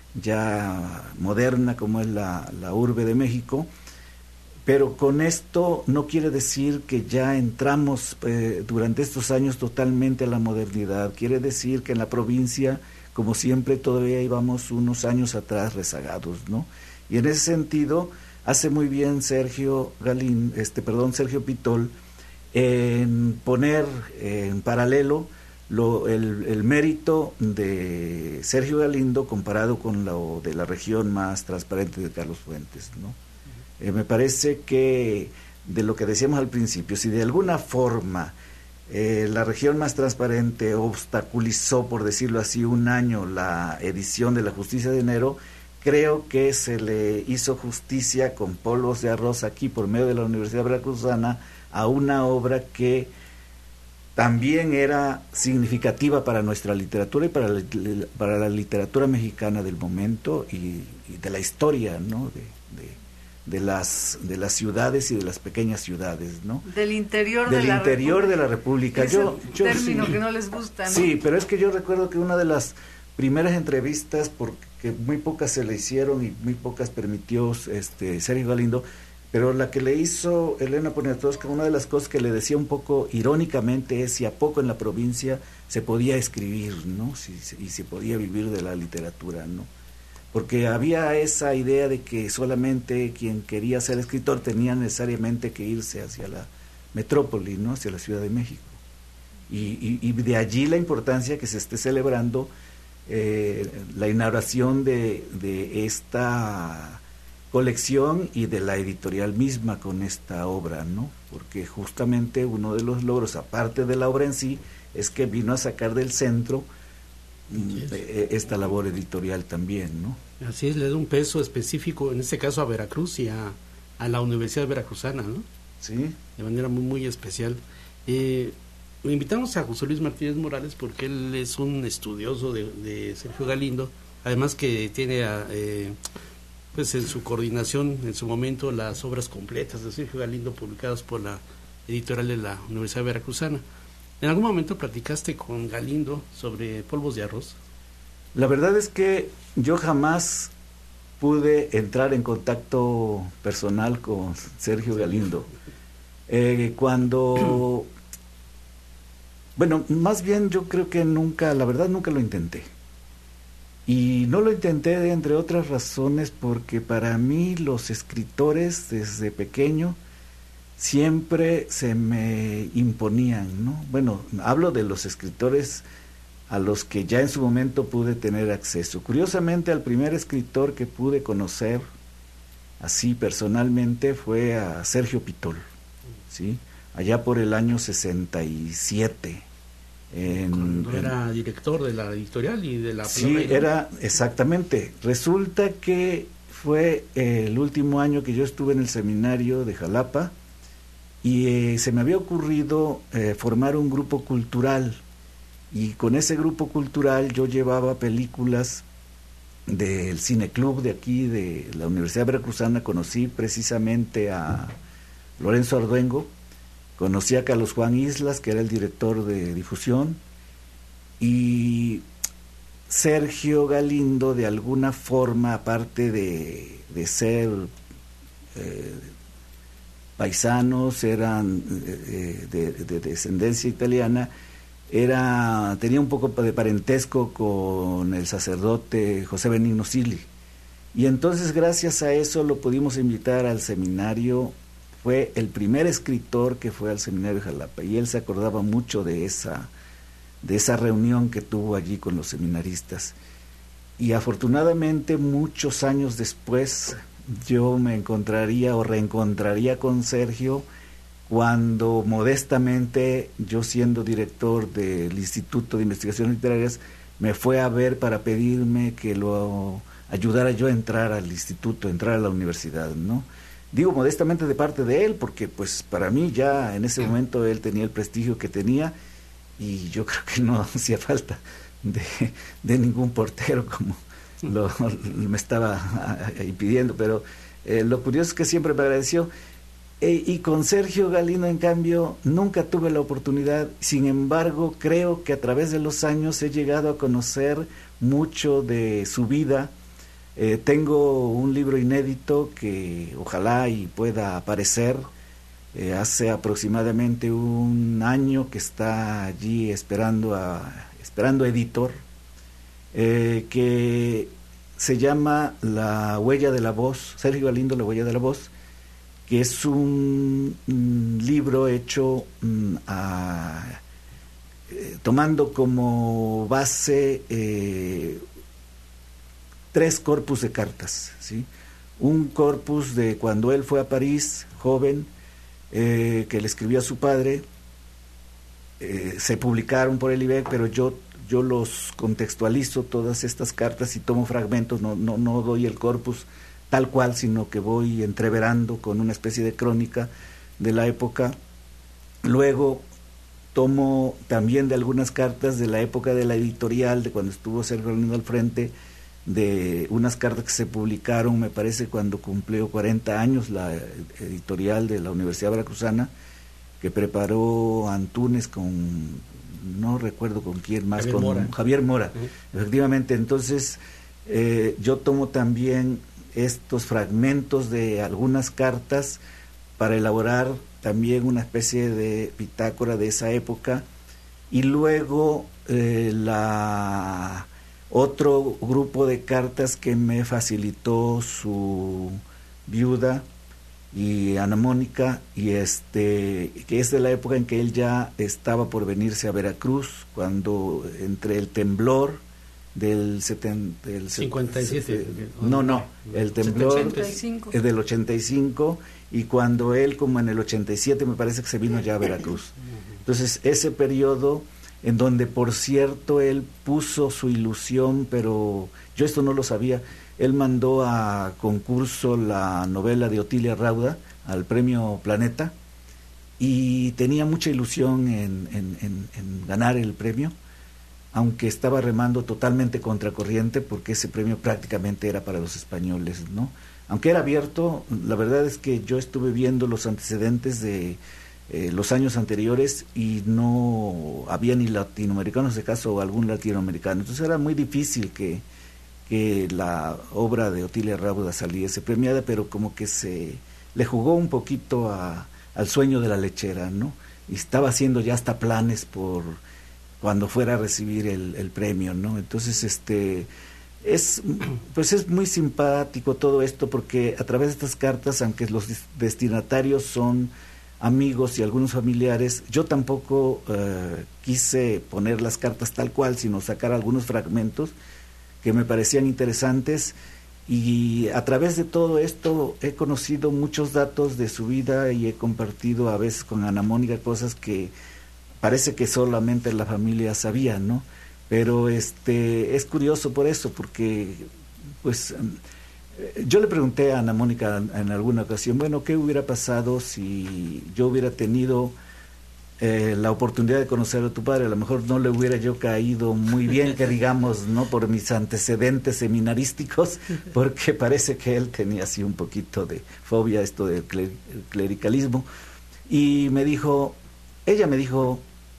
ya moderna como es la, la urbe de México, pero con esto no quiere decir que ya entramos eh, durante estos años totalmente a la modernidad. Quiere decir que en la provincia, como siempre, todavía íbamos unos años atrás rezagados, ¿no? Y en ese sentido hace muy bien Sergio Galín, este, perdón, Sergio Pitol, en poner en paralelo lo, el, el mérito de Sergio Galindo comparado con lo de La región más transparente de Carlos Fuentes, ¿no? Eh, me parece que de lo que decíamos al principio, si de alguna forma eh, La región más transparente obstaculizó, por decirlo así, un año la edición de La justicia de enero, creo que se le hizo justicia con polvos de arroz aquí por medio de la Universidad Veracruzana a una obra que también era significativa para nuestra literatura y para la, para la literatura mexicana del momento y, y de la historia, ¿no?, de, de de las de las ciudades y de las pequeñas ciudades, ¿no? Del interior del de la interior República. de la República. Es yo, un yo término sí, que no les gusta, ¿no? Sí, pero es que yo recuerdo que una de las primeras entrevistas, porque muy pocas se le hicieron y muy pocas permitió este Sergio Galindo, pero la que le hizo Elena Poniatowska, una de las cosas que le decía un poco irónicamente es si a poco en la provincia se podía escribir, ¿no? Si, y se podía vivir de la literatura, ¿no? Porque había esa idea de que solamente quien quería ser escritor tenía necesariamente que irse hacia la metrópoli, ¿no?, hacia la Ciudad de México. Y, y, y de allí la importancia que se esté celebrando eh, la inauguración de, de esta colección y de la editorial misma con esta obra, ¿no? Porque justamente uno de los logros, aparte de la obra en sí, es que vino a sacar del centro esta labor editorial también, ¿no? Así es, le da un peso específico, en este caso a Veracruz y a, a la Universidad Veracruzana, ¿no? Sí. De manera muy, muy especial. Eh, invitamos a José Luis Martínez Morales porque él es un estudioso de, de Sergio Galindo, además que tiene a, eh, pues en su coordinación en su momento las obras completas de Sergio Galindo publicadas por la editorial de la Universidad Veracruzana. ¿En algún momento platicaste con Galindo sobre Polvos de Arroz? La verdad es que yo jamás pude entrar en contacto personal con Sergio Galindo. Eh, cuando, bueno, más bien yo creo que nunca, la verdad nunca lo intenté. Y no lo intenté de, entre otras razones porque para mí los escritores desde pequeño siempre se me imponían, ¿no? Bueno, hablo de los escritores a los que ya en su momento pude tener acceso. Curiosamente, al primer escritor que pude conocer así personalmente fue a Sergio Pitol, ¿sí? Allá por el año sesenta y siete. En, Cuando en, era director de la editorial y de la... Sí, era, exactamente. Resulta que fue eh, el último año que yo estuve en el seminario de Jalapa y eh, se me había ocurrido eh, formar un grupo cultural. Y con ese grupo cultural yo llevaba películas del cineclub de aquí, de la Universidad Veracruzana. Conocí precisamente a Lorenzo Arduengo, conocí a Carlos Juan Islas, que era el director de difusión, y Sergio Galindo, de alguna forma, aparte de, de ser eh, paisanos, eran eh, de, de descendencia italiana, Era, tenía un poco de parentesco con el sacerdote José Benigno Silli. Y entonces gracias a eso lo pudimos invitar al seminario. Fue el primer escritor que fue al seminario de Jalapa y él se acordaba mucho de esa, de esa reunión que tuvo allí con los seminaristas. Y afortunadamente muchos años después yo me encontraría o reencontraría con Sergio cuando modestamente, yo siendo director del Instituto de Investigaciones Literarias, me fue a ver para pedirme que lo ayudara yo a entrar al instituto, a entrar a la universidad, ¿no? Digo modestamente de parte de él, porque pues para mí ya en ese momento él tenía el prestigio que tenía y yo creo que no hacía falta de, de ningún portero como lo, me estaba impidiendo, pero eh, lo curioso es que siempre me agradeció. E, y con Sergio Galindo, en cambio, nunca tuve la oportunidad. Sin embargo, creo que a través de los años he llegado a conocer mucho de su vida. Eh, tengo un libro inédito que ojalá y pueda aparecer. Eh, hace aproximadamente un año que está allí esperando a esperando editor, eh, que se llama La Huella de la Voz, Sergio Galindo, La Huella de la Voz, que es un, un libro hecho um, a, eh, tomando como base eh, tres corpus de cartas, ¿sí? Un corpus de cuando él fue a París, joven, eh, que le escribió a su padre, eh, se publicaron por el I B E C, pero yo, yo los contextualizo todas estas cartas y tomo fragmentos, no, no, no doy el corpus tal cual, sino que voy entreverando con una especie de crónica de la época. Luego tomo también de algunas cartas de la época de la editorial, de cuando estuvo Sergio Galindo al frente, de unas cartas que se publicaron, me parece, cuando cumplió cuarenta años la editorial de la Universidad Veracruzana, que preparó Antunes con, no recuerdo con quién más, Javier con Mora. Javier Mora. Uh-huh. Efectivamente, entonces eh, yo tomo también estos fragmentos de algunas cartas para elaborar también una especie de bitácora de esa época, y luego eh, la otro grupo de cartas que me facilitó su viuda y Ana Mónica, y este que es de la época en que él ya estaba por venirse a Veracruz, cuando entre el temblor del, setenta, del cincuenta y siete, no, no, el temblor ochenta y cinco. Es del ochenta y cinco, y cuando él, como en el ochenta y siete, me parece que se vino ya a Veracruz. Entonces, ese periodo en donde, por cierto, él puso su ilusión, pero yo esto no lo sabía, él mandó a concurso la novela de Otilia Rauda al Premio Planeta, y tenía mucha ilusión en, en, en, en ganar el premio, aunque estaba remando totalmente contracorriente porque ese premio prácticamente era para los españoles, ¿no? Aunque era abierto, la verdad es que yo estuve viendo los antecedentes de eh, los años anteriores y no había ni latinoamericanos, de caso algún latinoamericano, entonces era muy difícil que, que la obra de Otilia Rábuda saliese premiada, pero como que se le jugó un poquito a, al sueño de la lechera, ¿no? Y estaba haciendo ya hasta planes por cuando fuera a recibir el, el premio, ¿no? Entonces, este, es, pues es muy simpático todo esto, porque a través de estas cartas, aunque los destinatarios son amigos y algunos familiares, yo tampoco eh, quise poner las cartas tal cual, sino sacar algunos fragmentos que me parecían interesantes, y a través de todo esto he conocido muchos datos de su vida y he compartido a veces con Ana Mónica cosas que parece que solamente la familia sabía, ¿no? Pero este es curioso por eso, porque pues yo le pregunté a Ana Mónica en alguna ocasión, bueno, ¿qué hubiera pasado si yo hubiera tenido eh, la oportunidad de conocer a tu padre? A lo mejor no le hubiera yo caído muy bien, que digamos, ¿no? Por mis antecedentes seminarísticos, porque parece que él tenía así un poquito de fobia a esto del clericalismo. Y me dijo, ella me dijo,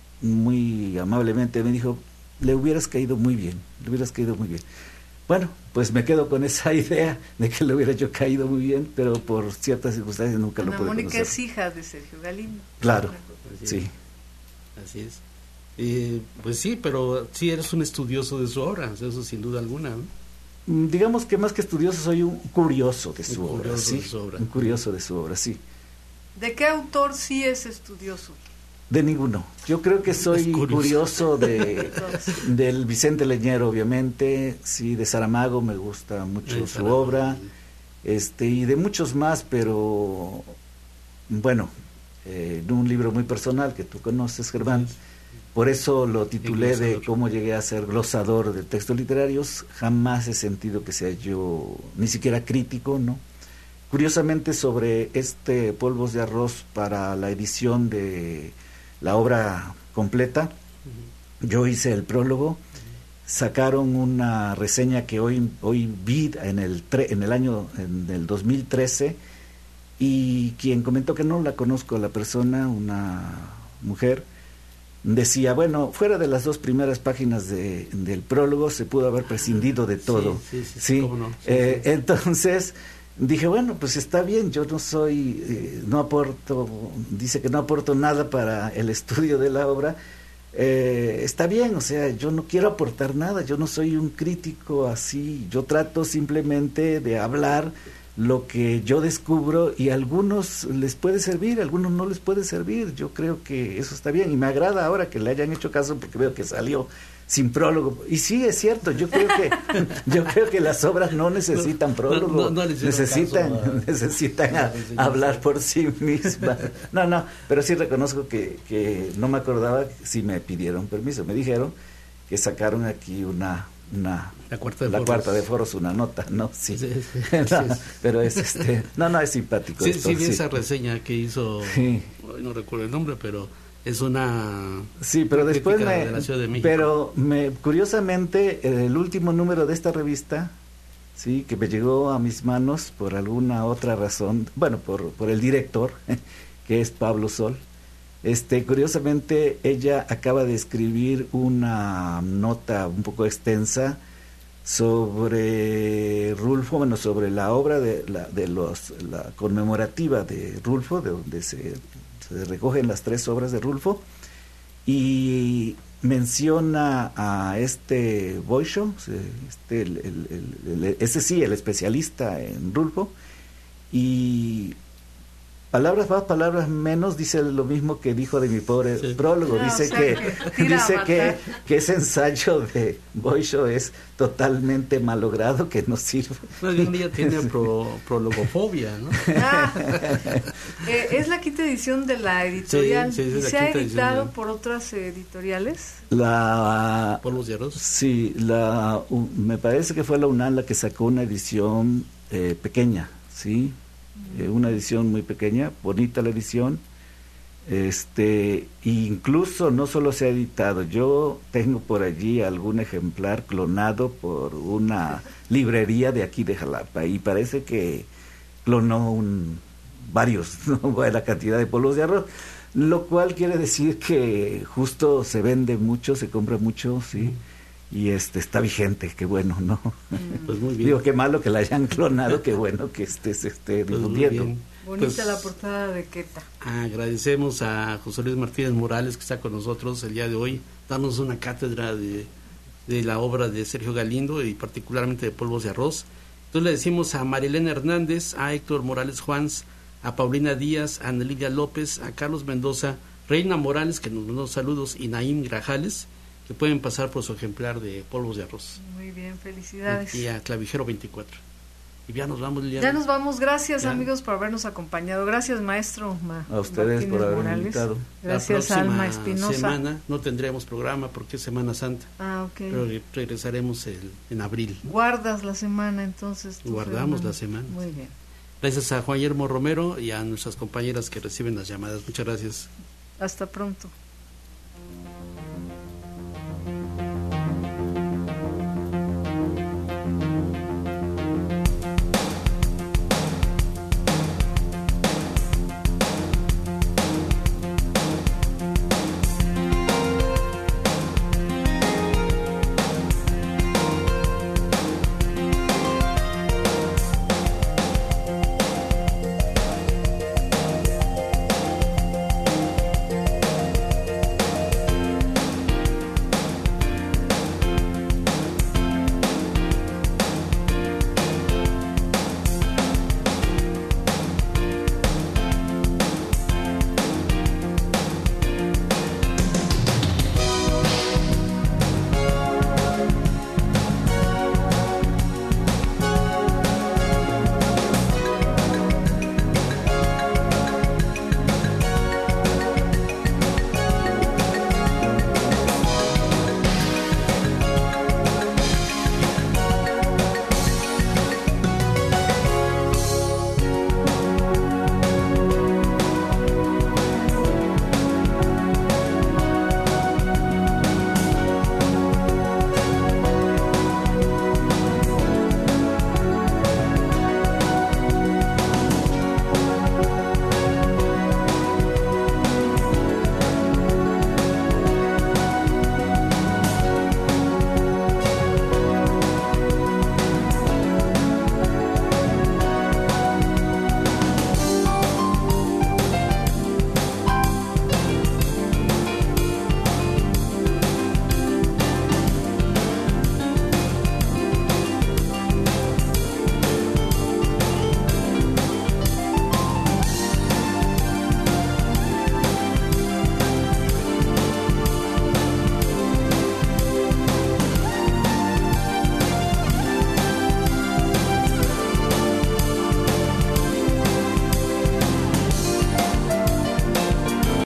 muy amablemente, me dijo, le hubieras caído muy bien, le hubieras caído muy bien. Bueno, pues me quedo con esa idea de que le hubiera yo caído muy bien, pero por ciertas circunstancias nunca Ana lo pude Mónica conocer. es hija de Sergio Galindo. Claro, Así sí. Es. Así es. Eh, pues sí, pero sí eres un estudioso de su obra, eso sin duda alguna, ¿no? Digamos que más que estudioso soy un curioso de su, Un obra, curioso ¿sí? de su obra. Un curioso de su obra, sí. ¿De qué autor sí es estudioso? De ninguno. Yo creo que soy Es curioso. curioso de del Vicente Leñero, obviamente, sí, de Saramago me gusta mucho De su Saramago. obra, este y de muchos más, pero bueno, eh, en un libro muy personal que tú conoces, Germán, por eso lo titulé de Cómo llegué a ser glosador de textos literarios. Jamás he sentido que sea yo ni siquiera crítico, ¿no? Curiosamente, sobre este Polvos de Arroz para la edición de la obra completa, yo hice el prólogo, sacaron una reseña que hoy hoy vi en el tre, en el año en el dos mil trece, y quien comentó, que no la conozco la persona, una mujer, decía, bueno, fuera de las dos primeras páginas de, del prólogo se pudo haber prescindido de todo. Sí, sí, sí, ¿sí? cómo no. Sí, eh, sí. Entonces dije, bueno, pues está bien, yo no soy, eh, no aporto, dice que no aporto nada para el estudio de la obra, eh, está bien, o sea, yo no quiero aportar nada, yo no soy un crítico así, yo trato simplemente de hablar lo que yo descubro, y a algunos les puede servir, a algunos no les puede servir. Yo creo que eso está bien, y me agrada ahora que le hayan hecho caso, porque veo que salió sin prólogo. Y sí, es cierto, yo creo que yo creo que las obras no necesitan prólogo, no, no, no les necesitan caso a, necesitan a, a hablar por sí mismas. No, no, pero sí reconozco que, que no me acordaba si me pidieron permiso, me dijeron que sacaron aquí una una la cuarta de la foros. cuarta de foros, una nota, ¿no? Sí, Sí, sí, no, sí, sí. pero es este, no, no, es simpático Sí, esto, sí vi sí. esa reseña que hizo, Sí. ay, no recuerdo el nombre, pero es una Sí, pero después crítica me, de la Ciudad de México. pero me, curiosamente, el último número de esta revista, sí, que me llegó a mis manos por alguna otra razón, bueno, por, por el director, que es Pablo Sol. Este, curiosamente, ella acaba de escribir una nota un poco extensa sobre Rulfo, bueno, sobre la obra de la, de los, la conmemorativa de Rulfo, de donde se, se recogen las tres obras de Rulfo, y menciona a este Boisho, este, el, el, el, el, ese sí, el especialista en Rulfo, y palabras más, palabras menos, dice lo mismo que dijo de mi pobre sí. prólogo. No, dice o sea, que, que dice que, que ese ensayo de Boisho es totalmente malogrado, que no sirve. Más bien ella tiene pro, prologofobia, ¿no? Ah, eh, es la quinta edición de la editorial. Sí, sí, ¿Y es la se ha quinta editado edición de... por otras editoriales? La Polvos de Arroz. Sí, la uh, me parece que fue la UNAM la que sacó una edición eh, pequeña, sí. Eh, una edición muy pequeña, bonita la edición, Este, incluso no solo se ha editado, yo tengo por allí algún ejemplar clonado por una librería de aquí de Jalapa y parece que clonó un, varios, ¿no? Buena cantidad de polvos de arroz, lo cual quiere decir que justo se vende mucho, se compra mucho, sí. Y este está vigente, qué bueno, ¿no? Pues muy bien. Digo, qué malo que la hayan clonado, qué bueno que este se esté Pues difundiendo. Bonita Pues, la portada de Queta. agradecemos a José Luis Martínez Morales, que está con nosotros el día de hoy, darnos una cátedra de, de la obra de Sergio Galindo y particularmente de Polvos de Arroz. Entonces le decimos a Marilena Hernández, a Héctor Morales Juans, a Paulina Díaz, a Anelidia López, a Carlos Mendoza, Reina Morales, que nos mandó saludos, y Naim Grajales, que pueden pasar por su ejemplar de Polvos de Arroz. Muy bien, felicidades. Y a Clavijero veinticuatro. Y ya nos vamos, Liliana. Ya nos vamos, gracias Ya. amigos por habernos acompañado. Gracias maestro Ma- A ustedes Martínez por haberme Morales. invitado. Gracias La próxima Alma Espinosa. semana no tendremos programa porque es Semana Santa, Ah, ok. pero regresaremos el, en abril. Guardas la semana entonces. tú, Guardamos Fernando. la semana. Muy bien. Gracias a Juan Guillermo Romero y a nuestras compañeras que reciben las llamadas. Muchas gracias. Hasta pronto.